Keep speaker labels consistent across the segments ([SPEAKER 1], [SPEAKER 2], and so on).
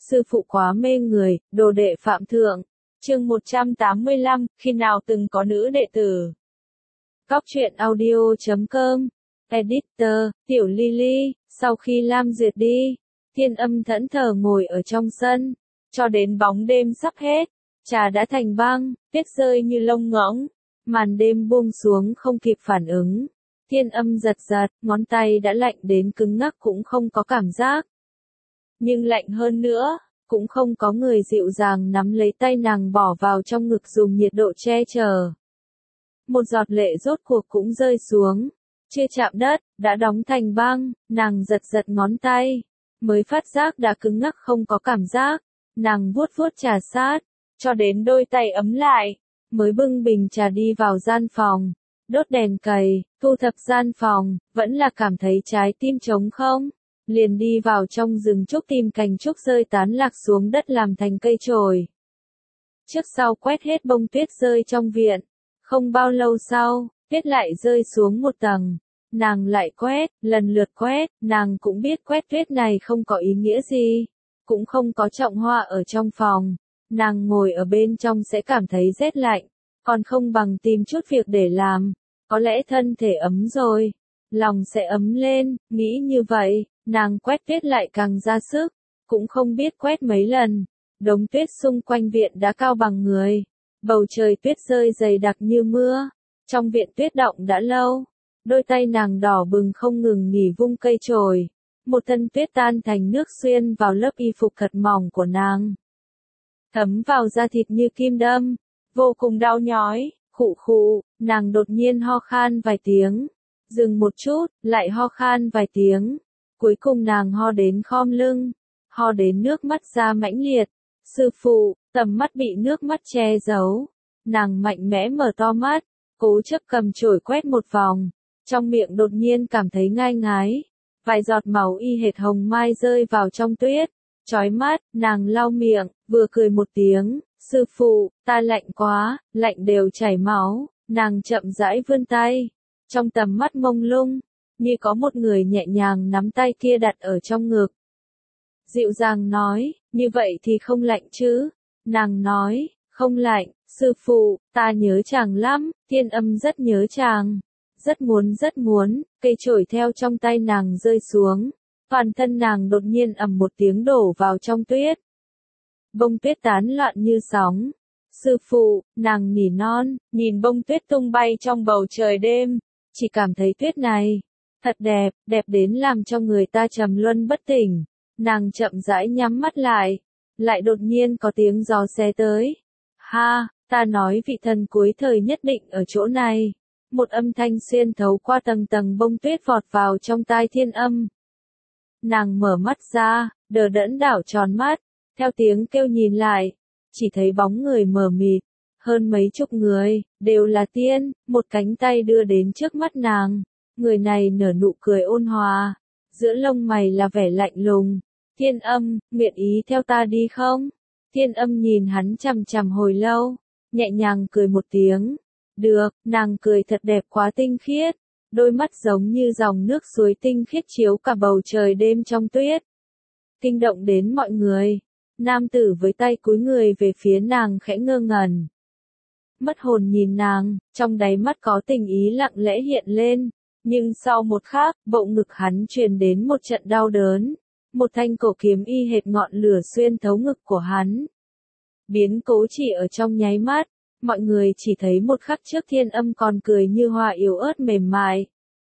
[SPEAKER 1] sư phụ quá mê người, đồ đệ phạm thượng. Chương 185, khi nào từng có nữ đệ tử. Góc truyện audio.com. Editor, Tiểu Lily. Sau khi Lam Duyệt đi, Thiên Âm thẫn thờ ngồi ở trong sân, cho đến bóng đêm sắp hết, trà đã thành băng, tuyết rơi như lông ngỗng, màn đêm buông xuống không kịp phản ứng. Thiên Âm giật giật, ngón tay đã lạnh đến cứng ngắc cũng không có cảm giác. Nhưng lạnh hơn nữa, cũng không có người dịu dàng nắm lấy tay nàng bỏ vào trong ngực dùng nhiệt độ che chở. Một giọt lệ rốt cuộc cũng rơi xuống, chưa chạm đất, đã đóng thành băng, nàng giật giật ngón tay, mới phát giác đã cứng ngắc không có cảm giác, nàng vuốt vuốt trà sát, cho đến đôi tay ấm lại, mới bưng bình trà đi vào gian phòng, đốt đèn cầy, thu thập gian phòng, vẫn là cảm thấy trái tim trống không, liền đi vào trong rừng trúc tìm cành trúc rơi tán lạc xuống đất làm thành cây chổi. Trước sau quét hết bông tuyết rơi trong viện, không bao lâu sau, tuyết lại rơi xuống một tầng. Nàng lại quét, lần lượt quét, nàng cũng biết quét tuyết này không có ý nghĩa gì, cũng không có trọng hoa ở trong phòng. Nàng ngồi ở bên trong sẽ cảm thấy rét lạnh, còn không bằng tìm chút việc để làm, có lẽ thân thể ấm rồi, lòng sẽ ấm lên, nghĩ như vậy, nàng quét tuyết lại càng ra sức, cũng không biết quét mấy lần. Đống tuyết xung quanh viện đã cao bằng người, bầu trời tuyết rơi dày đặc như mưa, trong viện tuyết đọng đã lâu. Đôi tay nàng đỏ bừng không ngừng nghỉ vung cây chổi, một thân tuyết tan thành nước xuyên vào lớp y phục thật mỏng của nàng, thấm vào da thịt như kim đâm, vô cùng đau nhói. Khụ khụ, nàng đột nhiên ho khan vài tiếng, dừng một chút, lại ho khan vài tiếng, cuối cùng nàng ho đến khom lưng, ho đến nước mắt ra mãnh liệt. Sư phụ, tầm mắt bị nước mắt che giấu, nàng mạnh mẽ mở to mắt, cố chấp cầm chổi quét một vòng. Trong miệng đột nhiên cảm thấy ngai ngái, vài giọt máu y hệt hồng mai rơi vào trong tuyết, chói mắt, nàng lau miệng, vừa cười một tiếng, sư phụ, ta lạnh quá, lạnh đều chảy máu, nàng chậm rãi vươn tay, trong tầm mắt mông lung, như có một người nhẹ nhàng nắm tay kia đặt ở trong ngực. Dịu dàng nói, như vậy thì không lạnh chứ, nàng nói, không lạnh, sư phụ, ta nhớ chàng lắm, Thiên Âm rất nhớ chàng. Rất muốn, cây chổi theo trong tay nàng rơi xuống, toàn thân nàng đột nhiên ầm một tiếng đổ vào trong tuyết. Bông tuyết tán loạn như sóng. Sư phụ, nàng nỉ non, nhìn bông tuyết tung bay trong bầu trời đêm, chỉ cảm thấy tuyết này, thật đẹp, đẹp đến làm cho người ta trầm luân bất tỉnh. Nàng chậm rãi nhắm mắt lại đột nhiên có tiếng gió xé tới. Ha, ta nói vị thần cuối thời nhất định ở chỗ này. Một âm thanh xuyên thấu qua tầng tầng bông tuyết vọt vào trong tai Thiên Âm. Nàng mở mắt ra, đờ đẫn đảo tròn mắt, theo tiếng kêu nhìn lại, chỉ thấy bóng người mờ mịt, hơn mấy chục người, đều là tiên, một cánh tay đưa đến trước mắt nàng, người này nở nụ cười ôn hòa, giữa lông mày là vẻ lạnh lùng. Thiên Âm, nguyện ý theo ta đi không? Thiên Âm nhìn hắn chằm chằm hồi lâu, nhẹ nhàng cười một tiếng. Được, nàng cười thật đẹp quá tinh khiết, đôi mắt giống như dòng nước suối tinh khiết chiếu cả bầu trời đêm trong tuyết. Kinh động đến mọi người, nam tử với tay cúi người về phía nàng khẽ ngơ ngẩn. Mất hồn nhìn nàng, trong đáy mắt có tình ý lặng lẽ hiện lên, nhưng sau một khắc, bỗng ngực hắn truyền đến một trận đau đớn, một thanh cổ kiếm y hệt ngọn lửa xuyên thấu ngực của hắn. Biến cố chỉ ở trong nháy mắt. Mọi người chỉ thấy một khắc trước Thiên Âm còn cười như hoa yếu ớt mềm mại.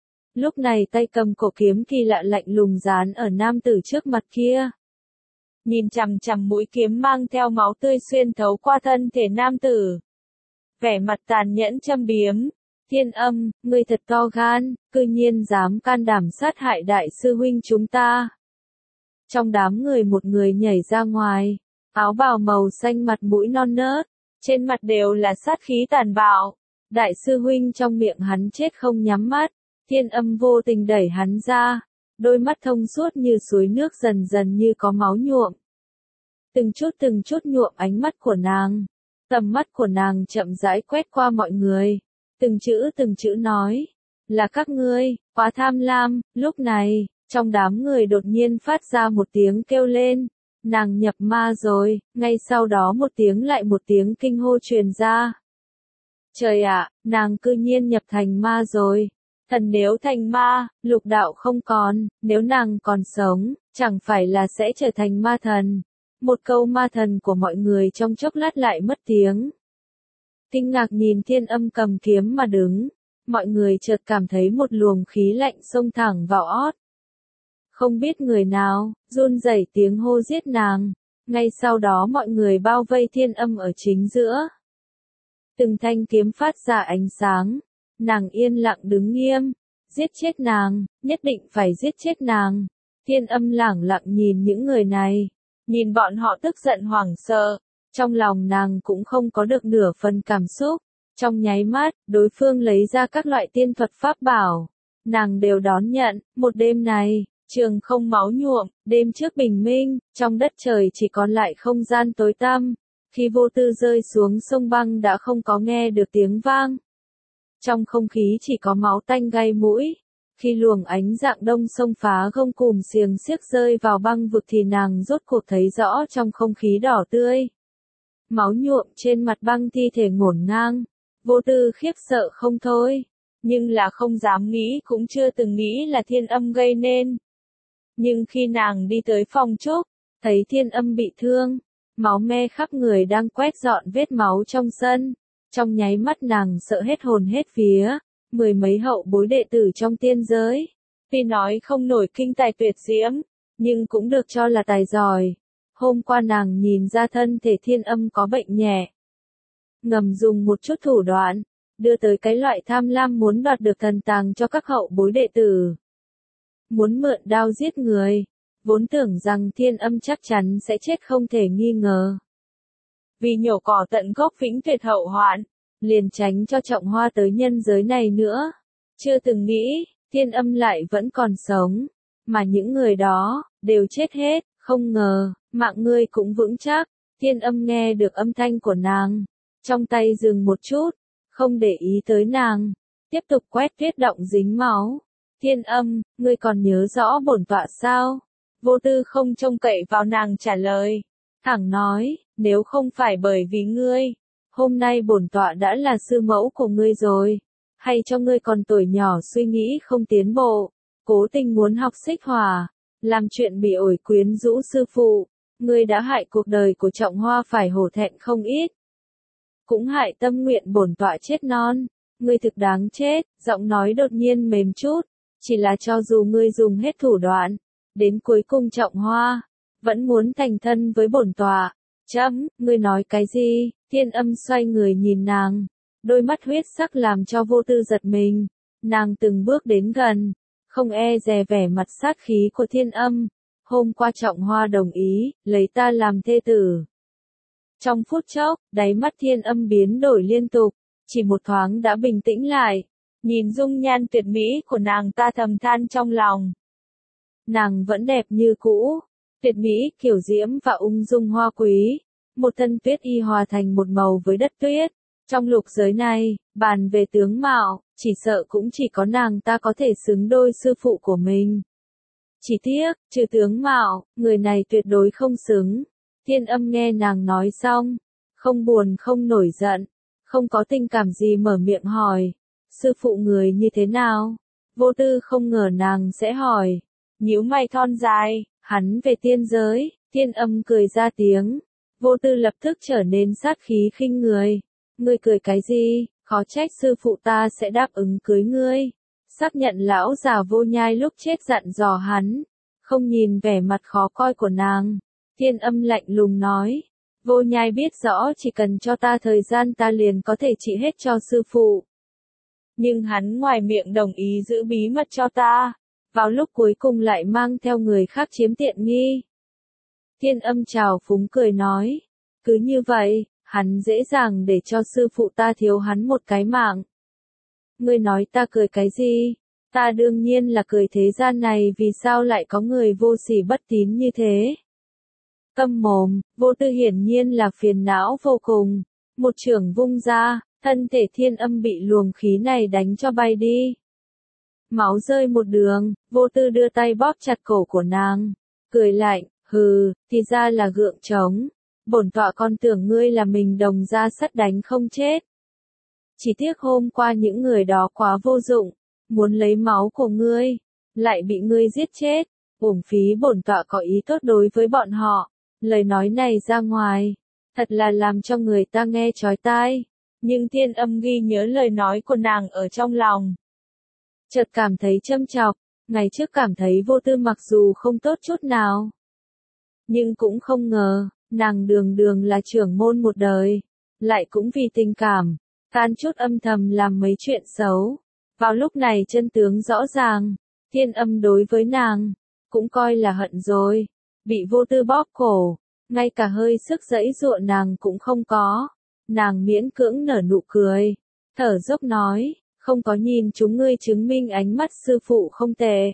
[SPEAKER 1] Lúc này tay cầm cổ kiếm kỳ lạ lạnh lùng dán ở nam tử trước mặt kia. Nhìn chằm chằm mũi kiếm mang theo máu tươi xuyên thấu qua thân thể nam tử. Vẻ mặt tàn nhẫn châm biếm. Thiên Âm, ngươi thật to gan, cư nhiên dám can đảm sát hại đại sư huynh chúng ta. Trong đám người một người nhảy ra ngoài, áo bào màu xanh mặt mũi non nớt. Trên mặt đều là sát khí tàn bạo. Đại sư huynh trong miệng hắn chết không nhắm mắt. Thiên Âm vô tình đẩy hắn ra. Đôi mắt thông suốt như suối nước dần dần như có máu nhuộm. Từng chút nhuộm ánh mắt của nàng. Tầm mắt của nàng chậm rãi quét qua mọi người. Từng chữ nói. Là các ngươi, quá tham lam. Lúc này, trong đám người đột nhiên phát ra một tiếng kêu lên. nàng nhập ma rồi, ngay sau đó một tiếng lại một tiếng kinh hô truyền ra. Trời ạ, nàng cư nhiên nhập thành ma rồi. Thần nếu thành ma, lục đạo không còn, nếu nàng còn sống, chẳng phải là sẽ trở thành ma thần. Một câu ma thần của mọi người trong chốc lát lại mất tiếng. Kinh ngạc nhìn Thiên Âm cầm kiếm mà đứng, mọi người chợt cảm thấy một luồng khí lạnh xông thẳng vào ót. Không biết người nào, run rẩy tiếng hô giết nàng, ngay sau đó mọi người bao vây Thiên Âm ở chính giữa. Từng thanh kiếm phát ra ánh sáng, nàng yên lặng đứng nghiêm, giết chết nàng, nhất định phải giết chết nàng. Thiên Âm lẳng lặng nhìn những người này, nhìn bọn họ tức giận hoảng sợ, trong lòng nàng cũng không có được nửa phần cảm xúc. Trong nháy mắt, đối phương lấy ra các loại tiên thuật pháp bảo, nàng đều đón nhận. Một đêm này, trường không máu nhuộm, đêm trước bình minh, trong đất trời chỉ còn lại không gian tối tăm. Khi Vô Tư rơi xuống sông băng đã không có nghe được tiếng vang. Trong không khí chỉ có máu tanh gai mũi. Khi luồng ánh dạng đông xông phá gông cùm xiềng xiếc rơi vào băng vực thì nàng rốt cuộc thấy rõ trong không khí đỏ tươi. Máu nhuộm trên mặt băng thi thể ngổn ngang. Vô Tư khiếp sợ không thôi, nhưng là không dám nghĩ cũng chưa từng nghĩ là Thiên Âm gây nên. Nhưng khi nàng đi tới phòng trúc, thấy Thiên Âm bị thương, máu me khắp người đang quét dọn vết máu trong sân. Trong nháy mắt nàng sợ hết hồn hết vía, mười mấy hậu bối đệ tử trong tiên giới. Tuy nói không nổi kinh tài tuyệt diễm, nhưng cũng được cho là tài giỏi. Hôm qua nàng nhìn ra thân thể Thiên Âm có bệnh nhẹ. Ngầm dùng một chút thủ đoạn, đưa tới cái loại tham lam muốn đoạt được thần tàng cho các hậu bối đệ tử. Muốn mượn đao giết người, vốn tưởng rằng Thiên Âm chắc chắn sẽ chết không thể nghi ngờ. Vì nhổ cỏ tận gốc vĩnh tuyệt hậu hoạn, liền tránh cho Trọng Hoa tới nhân giới này nữa. Chưa từng nghĩ, Thiên Âm lại vẫn còn sống, mà những người đó, đều chết hết, không ngờ, mạng ngươi cũng vững chắc. Thiên Âm nghe được âm thanh của nàng, trong tay dừng một chút, không để ý tới nàng, tiếp tục quét tuyết động dính máu. Thiên Âm, ngươi còn nhớ rõ bổn tọa sao? Vô Tư không trông cậy vào nàng trả lời, thẳng nói, nếu không phải bởi vì ngươi, hôm nay bổn tọa đã là sư mẫu của ngươi rồi. Hay cho ngươi còn tuổi nhỏ suy nghĩ không tiến bộ, cố tình muốn học xích hỏa, làm chuyện bị ổi quyến rũ sư phụ, ngươi đã hại cuộc đời của Trọng Hoa phải hổ thẹn không ít. Cũng hại tâm nguyện bổn tọa chết non, ngươi thực đáng chết. Giọng nói đột nhiên mềm chút, chỉ là cho dù ngươi dùng hết thủ đoạn, đến cuối cùng Trọng Hoa vẫn muốn thành thân với bổn tọa. Ngươi nói cái gì? Thiên Âm xoay người nhìn nàng, đôi mắt huyết sắc làm cho Vô Tư giật mình. Nàng từng bước đến gần, không e dè vẻ mặt sát khí của Thiên Âm. Hôm qua Trọng Hoa đồng ý, lấy ta làm thê tử. Trong phút chốc, đáy mắt Thiên Âm biến đổi liên tục, chỉ một thoáng đã bình tĩnh lại. Nhìn dung nhan tuyệt mỹ của nàng ta thầm than trong lòng. Nàng vẫn đẹp như cũ, tuyệt mỹ, kiều diễm và ung dung hoa quý. Một thân tuyết y hòa thành một màu với đất tuyết. Trong lục giới này, bàn về tướng mạo, chỉ sợ cũng chỉ có nàng ta có thể xứng đôi sư phụ của mình. Chỉ tiếc, trừ tướng mạo, người này tuyệt đối không xứng. Thiên Âm nghe nàng nói xong, không buồn không nổi giận, không có tình cảm gì mở miệng hỏi, sư phụ người như thế nào? Vô Tư không ngờ nàng sẽ hỏi, nhíu mày thon dài, hắn về tiên giới. Thiên Âm cười ra tiếng, Vô Tư lập tức trở nên sát khí khinh người. Ngươi cười cái gì, khó trách sư phụ ta sẽ đáp ứng cưới ngươi. Xác nhận lão già Vô Nhai lúc chết dặn dò hắn, không nhìn vẻ mặt khó coi của nàng. Thiên Âm lạnh lùng nói, Vô Nhai biết rõ chỉ cần cho ta thời gian ta liền có thể trị hết cho sư phụ. Nhưng hắn ngoài miệng đồng ý giữ bí mật cho ta, vào lúc cuối cùng lại mang theo người khác chiếm tiện nghi. Thiên Âm trào phúng cười nói, cứ như vậy, hắn dễ dàng để cho sư phụ ta thiếu hắn một cái mạng. Ngươi nói ta cười cái gì? Ta đương nhiên là cười thế gian này vì sao lại có người vô sỉ bất tín như thế. Câm mồm, Vô Tư hiển nhiên là phiền não vô cùng. Một chưởng vung ra, thân thể Thiên Âm bị luồng khí này đánh cho bay đi. Máu rơi một đường, Vô Tư đưa tay bóp chặt cổ của nàng, cười lạnh, Hừ, thì ra là gượng trống. Bổn tọa còn tưởng ngươi là mình đồng ra sắt đánh không chết. Chỉ tiếc hôm qua những người đó quá vô dụng, muốn lấy máu của ngươi, lại bị ngươi giết chết. Uổng phí bổn tọa có ý tốt đối với bọn họ. Lời nói này ra ngoài, thật là làm cho người ta nghe chói tai. Nhưng Thiên Âm ghi nhớ lời nói của nàng ở trong lòng. Chợt cảm thấy châm chọc, ngày trước cảm thấy Vô Tư mặc dù không tốt chút nào. Nhưng cũng không ngờ, nàng đường đường là trưởng môn một đời, lại cũng vì tình cảm, can chút âm thầm làm mấy chuyện xấu. Vào lúc này chân tướng rõ ràng, Thiên Âm đối với nàng, cũng coi là hận rồi, bị Vô Tư bóp cổ, ngay cả hơi sức giãy giụa nàng cũng không có. Nàng miễn cưỡng nở nụ cười, thở dốc nói, không có nhìn chúng ngươi chứng minh ánh mắt sư phụ không tệ.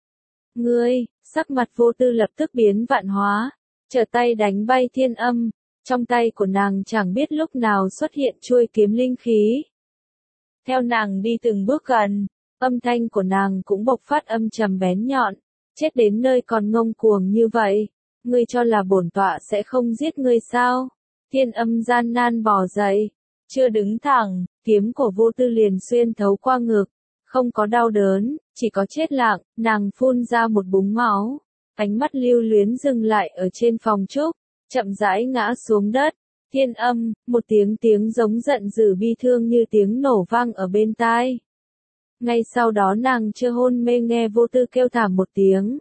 [SPEAKER 1] Ngươi, sắc mặt Vô Tư lập tức biến vạn hóa, trở tay đánh bay Thiên Âm, trong tay của nàng chẳng biết lúc nào xuất hiện chuôi kiếm linh khí. Theo nàng đi từng bước gần, âm thanh của nàng cũng bộc phát âm trầm bén nhọn, chết đến nơi còn ngông cuồng như vậy, ngươi cho là bổn tọa sẽ không giết ngươi sao? Thiên Âm gian nan bò dậy, chưa đứng thẳng, kiếm của Vô Tư liền xuyên thấu qua ngực, không có đau đớn, chỉ có chết lặng, nàng phun ra một búng máu, ánh mắt lưu luyến dừng lại ở trên phòng trúc, chậm rãi ngã xuống đất. Thiên Âm, một tiếng giống giận dữ bi thương như tiếng nổ vang ở bên tai. Ngay sau đó nàng chưa hôn mê nghe Vô Tư kêu thảm một tiếng,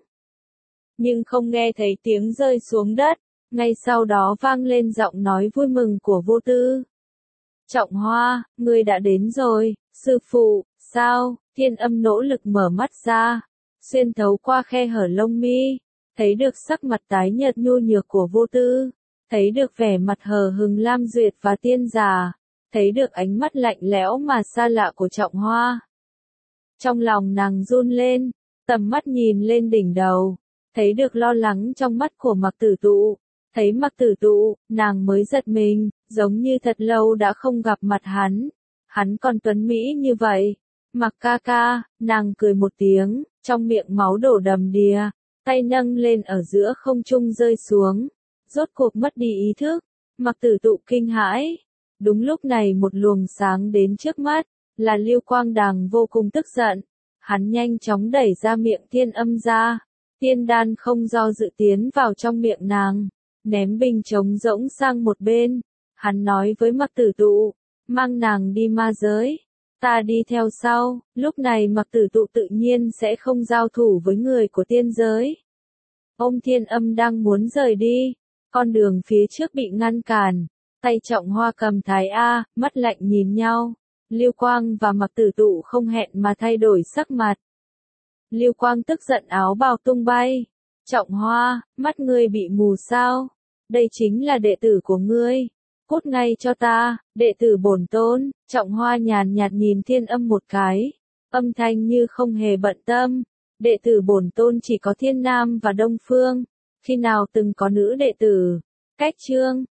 [SPEAKER 1] nhưng không nghe thấy tiếng rơi xuống đất. Ngay sau đó vang lên giọng nói vui mừng của Vô Tư. Trọng Hoa, ngươi đã đến rồi, sư phụ, sao? Thiên Âm nỗ lực mở mắt ra, xuyên thấu qua khe hở lông mi, thấy được sắc mặt tái nhợt nhu nhược của Vô Tư, thấy được vẻ mặt hờ hững Lam Duyệt và Tiên Già, thấy được ánh mắt lạnh lẽo mà xa lạ của Trọng Hoa. Trong lòng nàng run lên, tầm mắt nhìn lên đỉnh đầu, thấy được lo lắng trong mắt của Mặc Tử Tụ. Thấy Mặc Tử Tụ, nàng mới giật mình, giống như thật lâu đã không gặp mặt hắn. Hắn còn tuấn mỹ như vậy. Mặc ca ca, nàng cười một tiếng, trong miệng máu đổ đầm đìa, tay nâng lên ở giữa không trung rơi xuống. Rốt cuộc mất đi ý thức, Mặc Tử Tụ kinh hãi. Đúng lúc này một luồng sáng đến trước mắt, là Lưu Quang Đằng vô cùng tức giận. Hắn nhanh chóng đẩy ra miệng Thiên Âm ra. Tiên đan không do dự tiến vào trong miệng nàng, ném bình trống rỗng sang một bên. Hắn nói với Mặc Tử Tụ, mang nàng đi ma giới, ta đi theo sau. Lúc này Mặc Tử Tụ tự nhiên sẽ không giao thủ với người của tiên giới. Ông Thiên Âm đang muốn rời đi, con đường phía trước bị ngăn cản, tay Trọng Hoa cầm Thái A, mắt lạnh nhìn nhau. Lưu Quang và Mặc Tử Tụ không hẹn mà thay đổi sắc mặt. Lưu Quang tức giận áo bào tung bay. Trọng Hoa, mắt ngươi bị mù sao? Đây chính là đệ tử của ngươi. Cút ngay cho ta, đệ tử bổn tôn. Trọng Hoa nhàn nhạt nhìn Thiên Âm một cái. Âm thanh như không hề bận tâm. Đệ tử bổn tôn chỉ có Thiên Nam và Đông Phương. Khi nào từng có nữ đệ tử? Cách chương